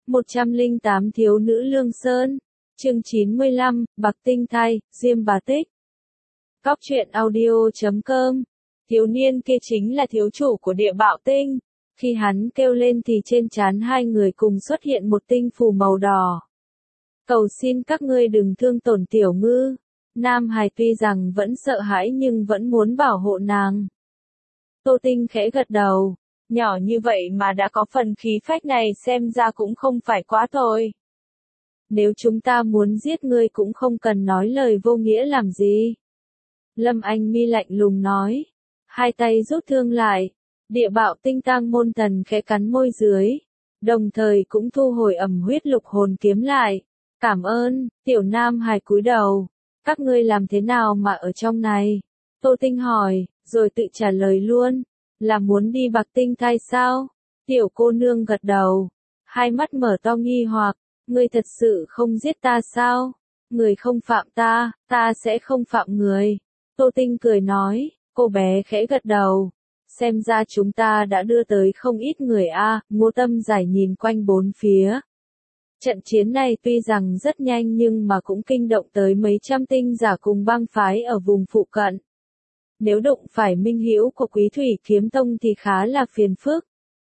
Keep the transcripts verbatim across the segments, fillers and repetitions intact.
một trăm lẻ tám Thiếu nữ Lương Sơn. Chương chín mươi lăm, Bạc Tinh Thai, Diêm Bà Tích. Cóc truyện audio chấm com. Thiếu niên kia chính là thiếu chủ của địa Bạo Tinh. Khi hắn kêu lên thì trên trán hai người cùng xuất hiện một tinh phù màu đỏ. Cầu xin các ngươi đừng thương tổn Tiểu Ngư. Nam Hải tuy rằng vẫn sợ hãi nhưng vẫn muốn bảo hộ nàng. Tô Tinh khẽ gật đầu. Nhỏ như vậy mà đã có phần khí phách này xem ra cũng không phải quá tồi. Nếu chúng ta muốn giết ngươi cũng không cần nói lời vô nghĩa làm gì. Lâm Anh Mi lạnh lùng nói. Hai tay rút thương lại. Địa Bạo Tinh Tang Môn Thần khẽ cắn môi dưới. Đồng thời cũng thu hồi ẩm huyết lục hồn kiếm lại. Cảm ơn, Tiểu Nam Hải cúi đầu. Các ngươi làm thế nào mà ở trong này? Tô Tinh hỏi, rồi tự trả lời luôn. Là muốn đi Bạc Tinh Thai sao? Tiểu cô nương gật đầu. Hai mắt mở to nghi hoặc. Ngươi thật sự không giết ta sao? Người không phạm ta, ta sẽ không phạm người. Tô Tinh cười nói. Cô bé khẽ gật đầu. Xem ra chúng ta đã đưa tới không ít người a. Ngô Tâm Giải nhìn quanh bốn phía. Trận chiến này tuy rằng rất nhanh nhưng mà cũng kinh động tới mấy trăm tinh giả cùng bang phái ở vùng phụ cận. Nếu đụng phải minh hữu của Quý Thủy Kiếm Tông thì khá là phiền phức.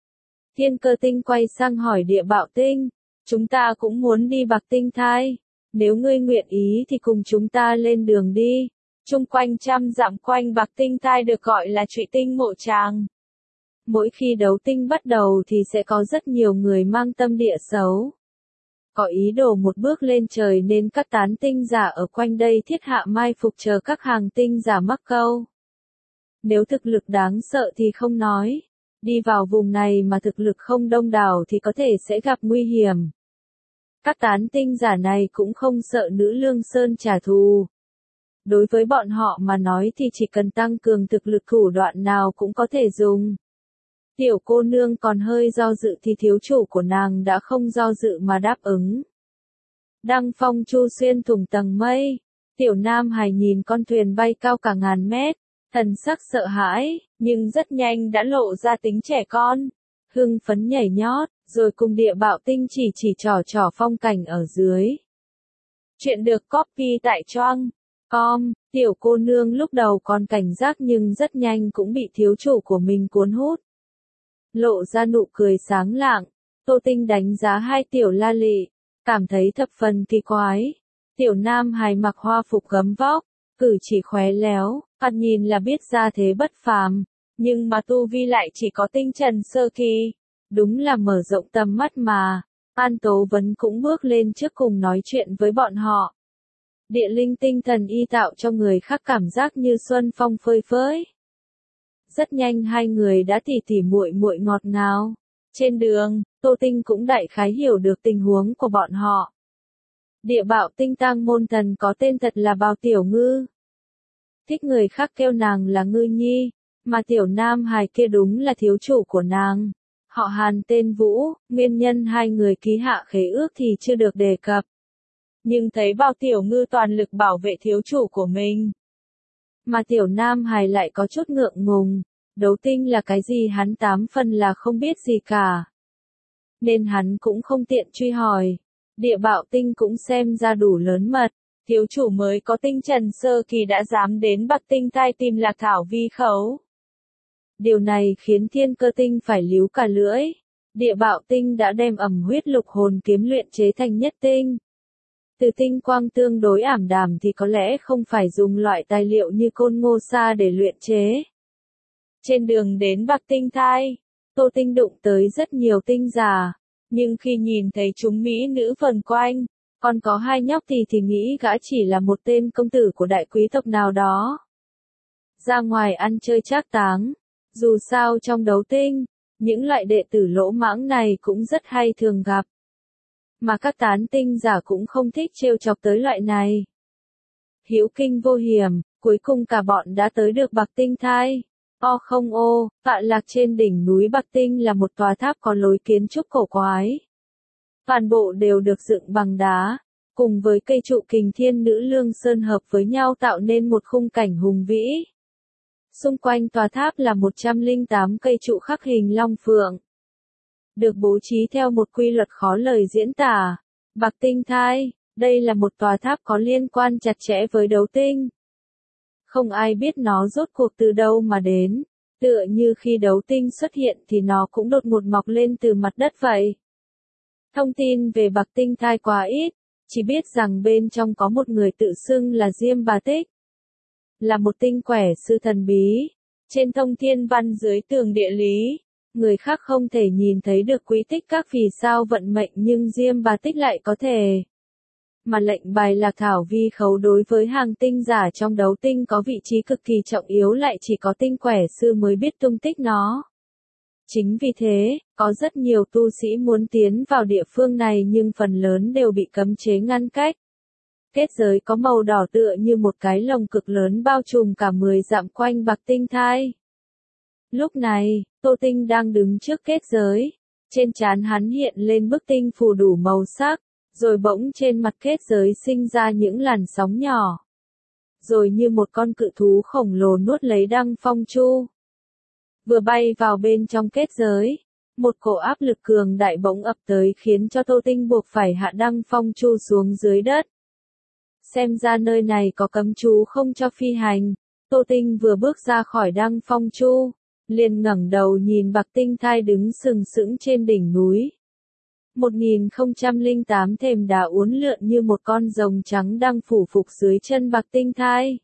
Thiên Cơ Tinh quay sang hỏi Địa Bạo Tinh, chúng ta cũng muốn đi Bạc Tinh Thai, nếu ngươi nguyện ý thì cùng chúng ta lên đường đi. Chung quanh trăm dặm quanh Bạc Tinh Thai được gọi là Trụy Tinh Mộ Tràng. Mỗi khi đấu tinh bắt đầu thì sẽ có rất nhiều người mang tâm địa xấu. Có ý đồ một bước lên trời nên các tán tinh giả ở quanh đây thiết hạ mai phục chờ các hàng tinh giả mắc câu. Nếu thực lực đáng sợ thì không nói. Đi vào vùng này mà thực lực không đông đảo thì có thể sẽ gặp nguy hiểm. Các tán tinh giả này cũng không sợ nữ Lương Sơn trả thù. Đối với bọn họ mà nói thì chỉ cần tăng cường thực lực thủ đoạn nào cũng có thể dùng. Tiểu cô nương còn hơi do dự thì thiếu chủ của nàng đã không do dự mà đáp ứng. Đăng phong chu xuyên thủng tầng mây. Tiểu Nam Hải nhìn con thuyền bay cao cả ngàn mét. Thần sắc sợ hãi, nhưng rất nhanh đã lộ ra tính trẻ con. Hưng phấn nhảy nhót, rồi cùng Địa Bạo Tinh chỉ chỉ trò trò phong cảnh ở dưới. Chuyện được copy tại choang com. Tiểu cô nương lúc đầu còn cảnh giác nhưng rất nhanh cũng bị thiếu chủ của mình cuốn hút. Lộ ra nụ cười sáng lạng. Tô Tinh đánh giá hai tiểu la lị, cảm thấy thập phần kỳ quái. Tiểu Nam Hải mặc hoa phục gấm vóc, cử chỉ khéo léo, thoạt nhìn là biết ra thế bất phàm, nhưng mà tu vi lại chỉ có tinh trần sơ kỳ. Đúng là mở rộng tầm mắt mà. An Tố Vấn cũng bước lên trước cùng nói chuyện với bọn họ. Địa linh tinh thần y tạo cho người khác cảm giác như xuân phong phơi phới. Rất nhanh hai người đã tỉ tỉ muội muội ngọt ngào. Trên đường, Tô Tinh cũng đại khái hiểu được tình huống của bọn họ. Địa Bạo Tinh Tang Môn Thần có tên thật là Bào Tiểu Ngư. Thích người khác kêu nàng là Ngư Nhi, mà Tiểu Nam Hải kia đúng là thiếu chủ của nàng. Họ Hàn tên Vũ, nguyên nhân hai người ký hạ khế ước thì chưa được đề cập. Nhưng thấy Bào Tiểu Ngư toàn lực bảo vệ thiếu chủ của mình. Mà Tiểu Nam Hải lại có chút ngượng ngùng, đấu tinh là cái gì hắn tám phần là không biết gì cả. Nên hắn cũng không tiện truy hỏi. Địa Bạo Tinh cũng xem ra đủ lớn mật, thiếu chủ mới có tinh trần sơ kỳ đã dám đến Bạc Tinh Thai tìm Lạc Thảo vi khấu. Điều này khiến Thiên Cơ Tinh phải líu cả lưỡi. Địa Bạo Tinh đã đem ẩm huyết lục hồn kiếm luyện chế thành nhất tinh. Từ tinh quang tương đối ảm đạm thì có lẽ không phải dùng loại tài liệu như côn ngô sa để luyện chế. Trên đường đến Bạc Tinh Thai, Tô Tinh đụng tới rất nhiều tinh giả, nhưng khi nhìn thấy chúng mỹ nữ vần quanh, còn có hai nhóc thì thì nghĩ gã chỉ là một tên công tử của đại quý tộc nào đó. Ra ngoài ăn chơi trác táng, dù sao trong đấu tinh, những loại đệ tử lỗ mãng này cũng rất hay thường gặp. Mà các tán tinh giả cũng không thích trêu chọc tới loại này. Hữu kinh vô hiểm, cuối cùng cả bọn đã tới được Bạc Tinh Thai. O không ô, tọa lạc trên đỉnh núi Bạc Tinh là một tòa tháp có lối kiến trúc cổ quái. Toàn bộ đều được dựng bằng đá, cùng với cây trụ kình thiên nữ Lương Sơn hợp với nhau tạo nên một khung cảnh hùng vĩ. Xung quanh tòa tháp là một trăm lẻ tám cây trụ khắc hình long phượng. được bố trí theo một quy luật khó lời diễn tả. Bạc tinh thai, đây là một tòa tháp có liên quan chặt chẽ với đấu tinh. Không ai biết nó rốt cuộc từ đâu mà đến, tựa như khi đấu tinh xuất hiện thì nó cũng đột ngột mọc lên từ mặt đất vậy. Thông tin về bạc tinh thai quá ít, chỉ biết rằng bên trong có một người tự xưng là Diêm Bà Tích. Là một tinh quẻ sư thần bí, trên thông thiên văn dưới tường địa lý, người khác không thể nhìn thấy được quy tích các vì sao vận mệnh nhưng Diêm Bà Tích lại có thể. Mà lệnh bài lạc thảo vi khấu đối với hàng tinh giả trong đấu tinh có vị trí cực kỳ trọng yếu lại chỉ có tinh quẻ sư mới biết tung tích nó. Chính vì thế, có rất nhiều tu sĩ muốn tiến vào địa phương này nhưng phần lớn đều bị cấm chế ngăn cách. Kết giới có màu đỏ tựa như một cái lồng cực lớn bao trùm cả mười dặm quanh bạc tinh thai. Lúc này, Tô Tinh đang đứng trước kết giới. Trên trán hắn hiện lên bức tinh phù đủ màu sắc, rồi bỗng trên mặt kết giới sinh ra những làn sóng nhỏ. Rồi như một con cự thú khổng lồ nuốt lấy Đăng Phong Chu. Vừa bay vào bên trong kết giới, một cổ áp lực cường đại bỗng ập tới khiến cho Tô Tinh buộc phải hạ Đăng Phong Chu xuống dưới đất. Xem ra nơi này có cấm chú không cho phi hành. Tô Tinh vừa bước ra khỏi Đăng Phong Chu, liền ngẩng đầu nhìn bạc tinh thai đứng sừng sững trên đỉnh núi. một nghìn không trăm lẻ tám thềm đá uốn lượn như một con rồng trắng đang phủ phục dưới chân bạc tinh thai.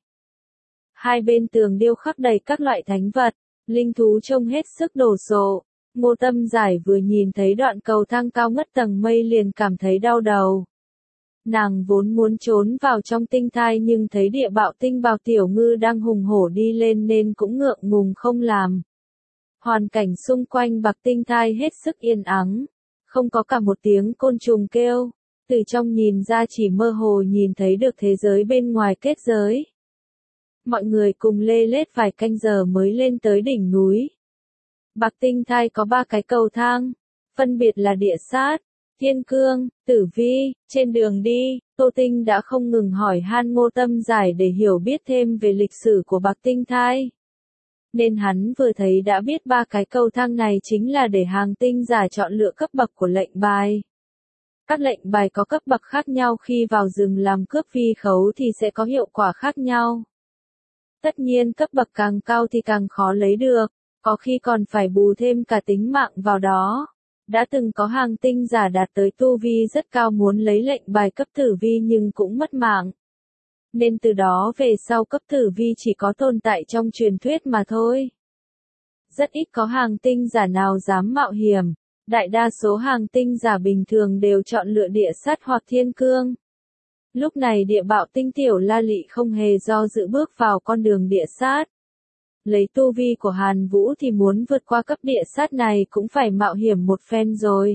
Hai bên tường điêu khắc đầy các loại thánh vật, linh thú trông hết sức đồ sộ. Ngô Tâm Giải vừa nhìn thấy đoạn cầu thang cao ngất tầng mây liền cảm thấy đau đầu. Nàng vốn muốn trốn vào trong tinh thai nhưng thấy địa bạo tinh bào tiểu ngư đang hùng hổ đi lên nên cũng ngượng ngùng không làm. Hoàn cảnh xung quanh bạc tinh thai hết sức yên ắng, không có cả một tiếng côn trùng kêu, từ trong nhìn ra chỉ mơ hồ nhìn thấy được thế giới bên ngoài kết giới. Mọi người cùng lê lết vài canh giờ mới lên tới đỉnh núi. Bạc tinh thai có ba cái cầu thang, phân biệt là địa sát, thiên cương, tử vi. Trên đường đi, Tô Tinh đã không ngừng hỏi han Ngô Tâm Giải để hiểu biết thêm về lịch sử của bạc tinh thai. Nên hắn vừa thấy đã biết ba cái cầu thang này chính là để hàng tinh giả chọn lựa cấp bậc của lệnh bài. Các lệnh bài có cấp bậc khác nhau, khi vào rừng làm cướp vi khấu thì sẽ có hiệu quả khác nhau. Tất nhiên cấp bậc càng cao thì càng khó lấy được, có khi còn phải bù thêm cả tính mạng vào đó. Đã từng có hàng tinh giả đạt tới tu vi rất cao muốn lấy lệnh bài cấp tử vi nhưng cũng mất mạng. Nên từ đó về sau cấp tử vi chỉ có tồn tại trong truyền thuyết mà thôi. Rất ít có hàng tinh giả nào dám mạo hiểm, đại đa số hàng tinh giả bình thường đều chọn lựa địa sát hoặc thiên cương. Lúc này địa bạo tinh tiểu La Lị không hề do dự bước vào con đường địa sát. Lấy tu vi của Hàn Vũ thì muốn vượt qua cấp địa sát này cũng phải mạo hiểm một phen rồi.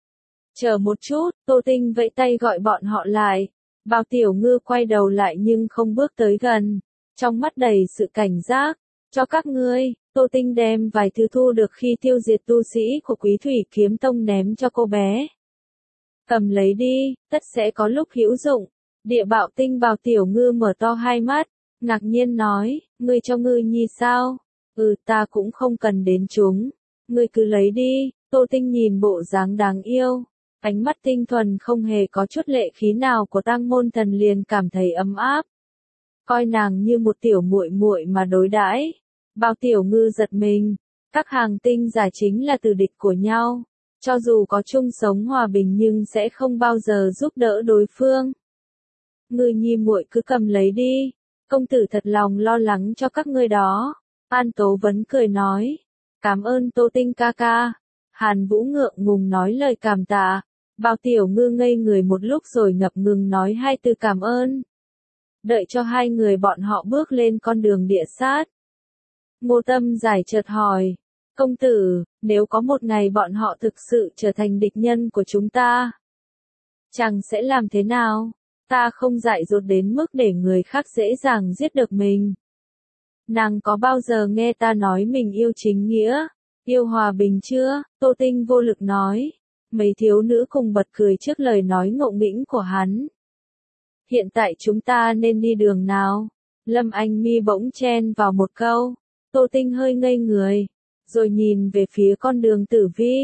Chờ một chút, Tô Tinh vẫy tay gọi bọn họ lại. Bào Tiểu Ngư quay đầu lại nhưng không bước tới gần, trong mắt đầy sự cảnh giác. Cho các ngươi, Tô Tinh đem vài thứ thu được khi tiêu diệt tu sĩ của Quý Thủy Kiếm Tông ném cho cô bé. Cầm lấy đi, tất sẽ có lúc hữu dụng. Địa bạo tinh Bào Tiểu Ngư mở to hai mắt, ngạc nhiên nói, ngươi cho Ngư Nhi sao? Ừ, ta cũng không cần đến chúng. Ngươi cứ lấy đi. Tô Tinh nhìn bộ dáng đáng yêu, ánh mắt tinh thuần không hề có chút lệ khí nào của Tang Môn Thần liền cảm thấy ấm áp. Coi nàng như một tiểu muội muội mà đối đãi. Bào Tiểu Ngư giật mình, các hàng tinh giả chính là tử địch của nhau, cho dù có chung sống hòa bình nhưng sẽ không bao giờ giúp đỡ đối phương. Ngư Nhi muội cứ cầm lấy đi, công tử thật lòng lo lắng cho các ngươi đó. An Tố Vấn cười nói, cảm ơn Tô Tinh ca ca. Hàn Vũ ngượng ngùng nói lời cảm tạ. Bào Tiểu Ngư ngây người một lúc rồi ngập ngừng nói hai từ cảm ơn. Đợi cho hai người bọn họ bước lên con đường địa sát. Ngô Tâm Giải chợt hỏi, công tử, nếu có một ngày bọn họ thực sự trở thành địch nhân của chúng ta, chàng sẽ làm thế nào? Ta không dại dột đến mức để người khác dễ dàng giết được mình. Nàng có bao giờ nghe ta nói mình yêu chính nghĩa, yêu hòa bình chưa? Tô Tinh vô lực nói. Mấy thiếu nữ cùng bật cười trước lời nói ngộ nghĩnh của hắn. Hiện tại chúng ta nên đi đường nào? Lâm Anh Mi bỗng chen vào một câu. Tô Tinh hơi ngây người, rồi nhìn về phía con đường tử vi.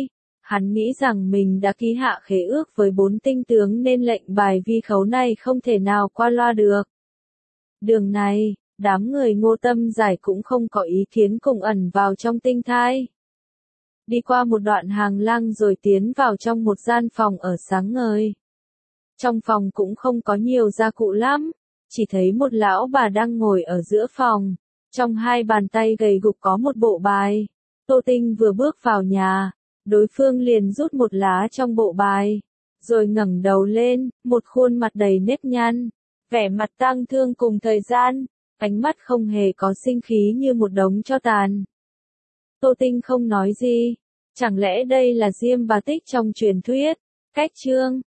Hắn nghĩ rằng mình đã ký hạ khế ước với bốn tinh tướng nên lệnh bài vi khấu này không thể nào qua loa được. Đường này, đám người Ngô Tâm Giải cũng không có ý kiến cùng ẩn vào trong tinh thai. Đi qua một đoạn hàng lang rồi tiến vào trong một gian phòng ở sáng ngời. Trong phòng cũng không có nhiều gia cụ lắm, chỉ thấy một lão bà đang ngồi ở giữa phòng. Trong hai bàn tay gầy gục có một bộ bài. Tô Tinh vừa bước vào nhà, đối phương liền rút một lá trong bộ bài, rồi ngẩng đầu lên, một khuôn mặt đầy nếp nhăn, vẻ mặt tang thương cùng thời gian, ánh mắt không hề có sinh khí như một đống tro tàn. Tô Tinh không nói gì, chẳng lẽ đây là Diêm Bà Tích trong truyền thuyết? Cách chương